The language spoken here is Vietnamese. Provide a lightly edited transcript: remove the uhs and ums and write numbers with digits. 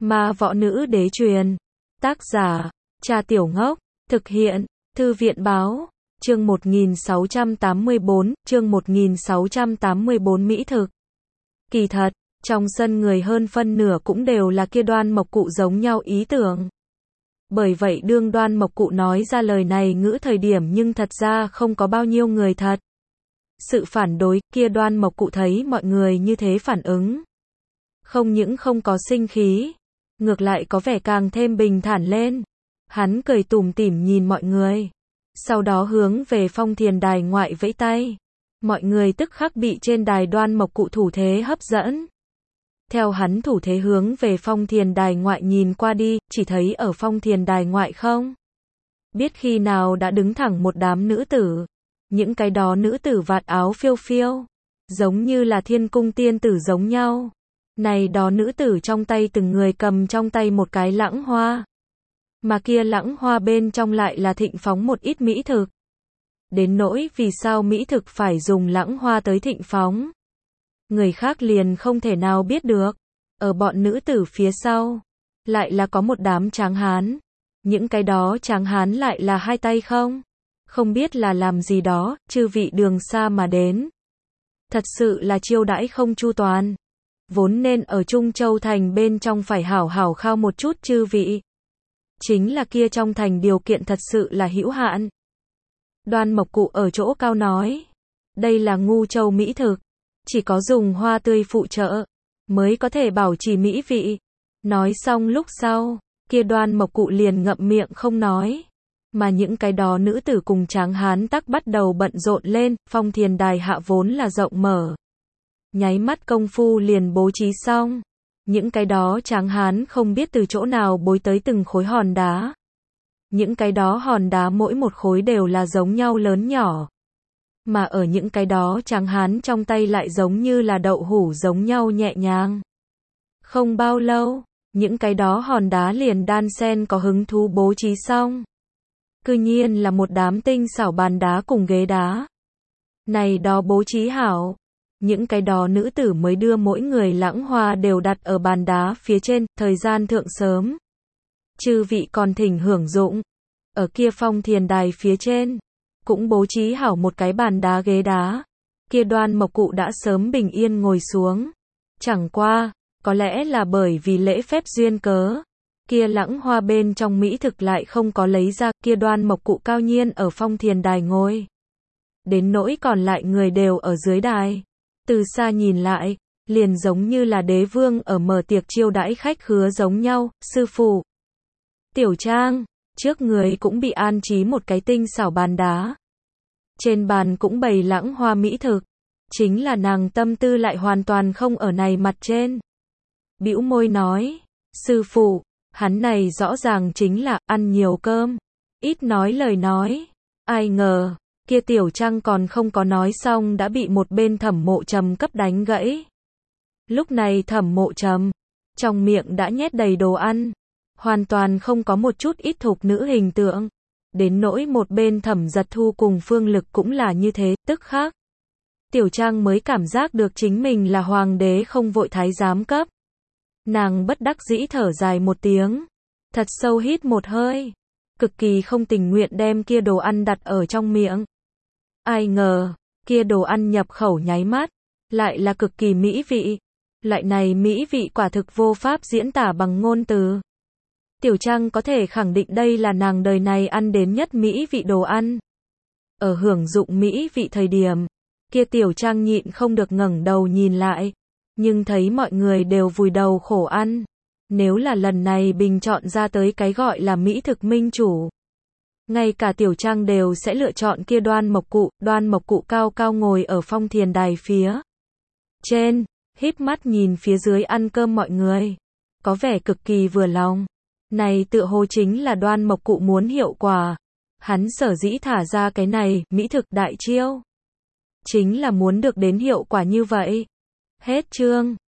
Ma võ nữ đế truyền. Tác giả, Cha Tiểu Ngốc. Thực hiện, Thư viện báo. Chương 1684, Mỹ thực. Kỳ thật, trong sân người hơn phân nửa cũng đều là kia Đoan Mộc Cụ giống nhau ý tưởng. Bởi vậy đương Đoan Mộc Cụ nói ra lời này ngữ thời điểm nhưng thật ra không có bao nhiêu người thật sự phản đối, kia Đoan Mộc Cụ thấy mọi người như thế phản ứng. Không những không có sinh khí, ngược lại có vẻ càng thêm bình thản lên. Hắn cười tủm tỉm nhìn mọi người. Sau đó hướng về phong thiền đài ngoại vẫy tay. Mọi người tức khắc bị trên đài Đoan Mộc Cụ thủ thế hấp dẫn. Theo hắn thủ thế hướng về phong thiền đài ngoại nhìn qua đi, chỉ thấy ở phong thiền đài ngoại không biết khi nào đã đứng thẳng một đám nữ tử. Những cái đó nữ tử vạt áo phiêu phiêu, giống như là thiên cung tiên tử giống nhau. Này đó nữ tử trong tay từng người cầm trong tay một cái lẵng hoa. Mà kia lẵng hoa bên trong lại là thịnh phóng một ít mỹ thực. Đến nỗi vì sao mỹ thực phải dùng lẵng hoa tới thịnh phóng, người khác liền không thể nào biết được. Ở bọn nữ tử phía sau, lại là có một đám tráng hán. Những cái đó tráng hán lại là hai tay không biết là làm gì đó, chư vị đường xa mà đến. Thật sự là chiêu đãi không chu toàn. Vốn nên ở Trung Châu thành bên trong phải hảo hảo khao một chút chư vị. Chính là kia trong thành điều kiện thật sự là hữu hạn. Đoan Mộc Cụ ở chỗ cao nói. Đây là ngu châu mỹ thực. Chỉ có dùng hoa tươi phụ trợ, mới có thể bảo trì mỹ vị. Nói xong lúc sau, kia Đoan Mộc Cụ liền ngậm miệng không nói. Mà những cái đó nữ tử cùng tráng hán tắc bắt đầu bận rộn lên, phong thiền đài hạ vốn là rộng mở. Nháy mắt công phu liền bố trí xong. Những cái đó tráng hán không biết từ chỗ nào bối tới từng khối hòn đá. Những cái đó hòn đá mỗi một khối đều là giống nhau lớn nhỏ. Mà ở những cái đó tráng hán trong tay lại giống như là đậu hũ giống nhau nhẹ nhàng. Không bao lâu, những cái đó hòn đá liền đan xen có hứng thú bố trí xong. Cư nhiên là một đám tinh xảo bàn đá cùng ghế đá. Này đó bố trí hảo. Những cái đó nữ tử mới đưa mỗi người lẵng hoa đều đặt ở bàn đá phía trên, thời gian thượng sớm. Chư vị còn thỉnh hưởng dụng. Ở kia phong thiền đài phía trên, cũng bố trí hảo một cái bàn đá ghế đá. Kia Đoan Mộc Cụ đã sớm bình yên ngồi xuống. Chẳng qua, có lẽ là bởi vì lễ phép duyên cớ. Kia lẵng hoa bên trong mỹ thực lại không có lấy ra, kia Đoan Mộc Cụ cao nhiên ở phong thiền đài ngồi. Đến nỗi còn lại người đều ở dưới đài. Từ xa nhìn lại, liền giống như là đế vương ở mở tiệc chiêu đãi khách khứa giống nhau. Sư phụ Tiểu Trang, trước người cũng bị an trí một cái tinh xảo bàn đá. Trên bàn cũng bày lẵng hoa mỹ thực. Chính là nàng tâm tư lại hoàn toàn không ở này mặt trên. Bĩu môi nói, sư phụ, hắn này rõ ràng chính là ăn nhiều cơm, ít nói lời nói. Ai ngờ, kia Tiểu Trang còn không có nói xong đã bị một bên Thẩm Mộ Trầm cấp đánh gãy. Lúc này Thẩm Mộ Trầm, trong miệng đã nhét đầy đồ ăn, hoàn toàn không có một chút ít thục nữ hình tượng. Đến nỗi một bên Thẩm Giật Thu cùng Phương Lực cũng là như thế, tức khắc Tiểu Trang mới cảm giác được chính mình là hoàng đế không vội thái giám cấp. Nàng bất đắc dĩ thở dài một tiếng, thật sâu hít một hơi, cực kỳ không tình nguyện đem kia đồ ăn đặt ở trong miệng. Ai ngờ, kia đồ ăn nhập khẩu nháy mắt, lại là cực kỳ mỹ vị. Loại này mỹ vị quả thực vô pháp diễn tả bằng ngôn từ. Tiểu Trang có thể khẳng định đây là nàng đời này ăn đến nhất mỹ vị đồ ăn. Ở hưởng dụng mỹ vị thời điểm, kia Tiểu Trang nhịn không được ngẩng đầu nhìn lại, nhưng thấy mọi người đều vùi đầu khổ ăn. Nếu là lần này bình chọn ra tới cái gọi là mỹ thực minh chủ, ngay cả Tiểu Trang đều sẽ lựa chọn kia Đoan Mộc Cụ. Đoan Mộc Cụ cao cao ngồi ở phong thiền đài phía trên, híp mắt nhìn phía dưới ăn cơm mọi người, có vẻ cực kỳ vừa lòng. Này tựa hồ chính là Đoan Mộc Cụ muốn hiệu quả. Hắn sở dĩ thả ra cái này mỹ thực đại chiêu, chính là muốn được đến hiệu quả như vậy. Hết chương.